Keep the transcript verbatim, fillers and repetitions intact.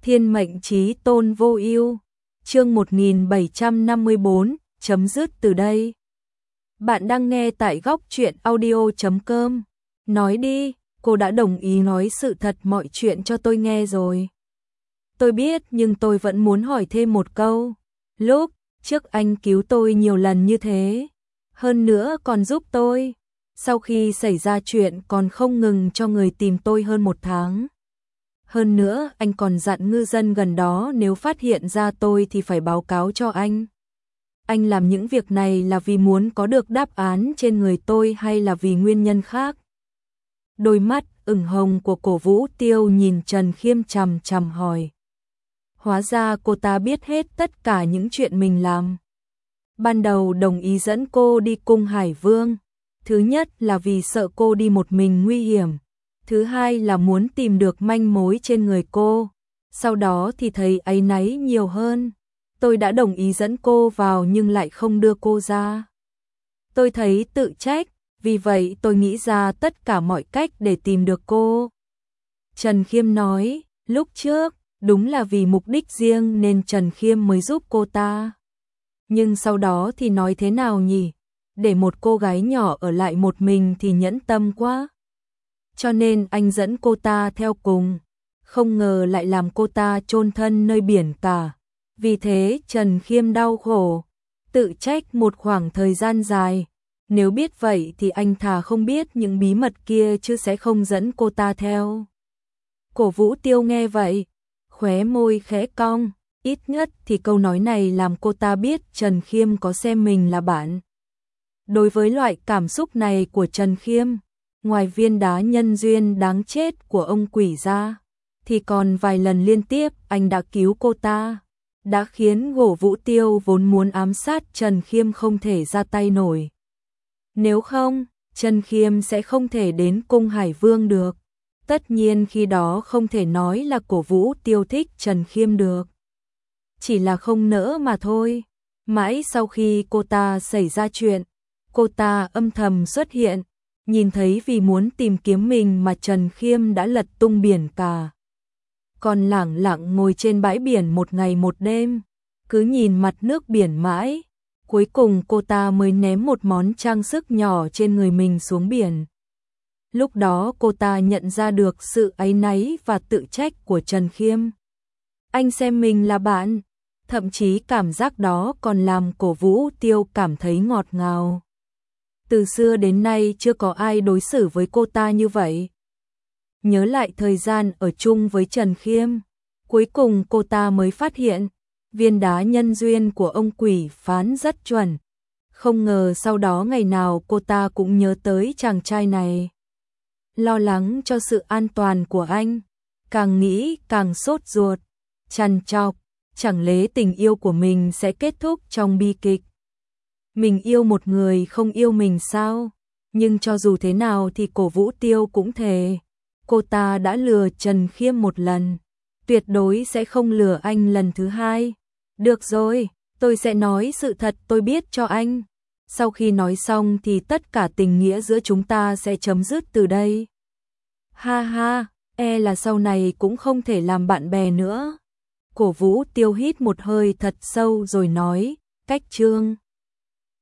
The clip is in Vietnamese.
Thiên mệnh chí tôn vô ưu. Chương một nghìn bảy trăm năm mươi bốn, chấm dứt từ đây. Bạn đang nghe tại góc truyện audio chấm com. Nói đi, cô đã đồng ý nói sự thật mọi chuyện cho tôi nghe rồi. Tôi biết nhưng tôi vẫn muốn hỏi thêm một câu. Lúc trước anh cứu tôi nhiều lần như thế, hơn nữa còn giúp tôi. Sau khi xảy ra chuyện còn không ngừng cho người tìm tôi hơn một tháng. Hơn nữa anh còn dặn ngư dân gần đó nếu phát hiện ra tôi thì phải báo cáo cho anh. Anh làm những việc này là vì muốn có được đáp án trên người tôi hay là vì nguyên nhân khác? Đôi mắt ửng hồng của Cổ Vũ Tiêu nhìn Trần Khiêm chằm chằm hỏi. Hóa ra cô ta biết hết tất cả những chuyện mình làm. Ban đầu đồng ý dẫn cô đi cung Hải Vương. Thứ nhất là vì sợ cô đi một mình nguy hiểm. Thứ hai là muốn tìm được manh mối trên người cô. Sau đó thì thấy áy náy nhiều hơn. Tôi đã đồng ý dẫn cô vào nhưng lại không đưa cô ra. Tôi thấy tự trách, vì vậy tôi nghĩ ra tất cả mọi cách để tìm được cô. Trần Khiêm nói, lúc trước, đúng là vì mục đích riêng nên Trần Khiêm mới giúp cô ta. Nhưng sau đó thì nói thế nào nhỉ? Để một cô gái nhỏ ở lại một mình thì nhẫn tâm quá. Cho nên anh dẫn cô ta theo cùng. Không ngờ lại làm cô ta chôn thân nơi biển cả. Vì thế Trần Khiêm đau khổ, tự trách một khoảng thời gian dài. Nếu biết vậy thì anh thà không biết những bí mật kia chứ sẽ không dẫn cô ta theo. Cổ Vũ Tiêu nghe vậy, khóe môi khẽ cong. Ít nhất thì câu nói này làm cô ta biết Trần Khiêm có xem mình là bạn. Đối với loại cảm xúc này của Trần Khiêm, ngoài viên đá nhân duyên đáng chết của ông quỷ ra, thì còn vài lần liên tiếp anh đã cứu cô ta, đã khiến Cổ Vũ Tiêu vốn muốn ám sát Trần Khiêm không thể ra tay nổi. Nếu không, Trần Khiêm sẽ không thể đến cung Hải Vương được. Tất nhiên khi đó không thể nói là Cổ Vũ Tiêu thích Trần Khiêm được. Chỉ là không nỡ mà thôi. Mãi sau khi cô ta xảy ra chuyện, cô ta âm thầm xuất hiện, nhìn thấy vì muốn tìm kiếm mình mà Trần Khiêm đã lật tung biển cả. Còn lẳng lặng ngồi trên bãi biển một ngày một đêm, cứ nhìn mặt nước biển mãi. Cuối cùng cô ta mới ném một món trang sức nhỏ trên người mình xuống biển. Lúc đó cô ta nhận ra được sự áy náy và tự trách của Trần Khiêm. Anh xem mình là bạn, thậm chí cảm giác đó còn làm Cổ Vũ Tiêu cảm thấy ngọt ngào. Từ xưa đến nay chưa có ai đối xử với cô ta như vậy. Nhớ lại thời gian ở chung với Trần Khiêm, cuối cùng cô ta mới phát hiện, viên đá nhân duyên của ông quỷ phán rất chuẩn. Không ngờ sau đó ngày nào cô ta cũng nhớ tới chàng trai này. Lo lắng cho sự an toàn của anh, càng nghĩ càng sốt ruột, trằn trọc, chẳng lẽ tình yêu của mình sẽ kết thúc trong bi kịch. Mình yêu một người không yêu mình sao? Nhưng cho dù thế nào thì Cổ Vũ Tiêu cũng thề, cô ta đã lừa Trần Khiêm một lần, tuyệt đối sẽ không lừa anh lần thứ hai. Được rồi, tôi sẽ nói sự thật tôi biết cho anh. Sau khi nói xong thì tất cả tình nghĩa giữa chúng ta sẽ chấm dứt từ đây. Ha ha, e là sau này cũng không thể làm bạn bè nữa. Cổ Vũ Tiêu hít một hơi thật sâu rồi nói, cách chương.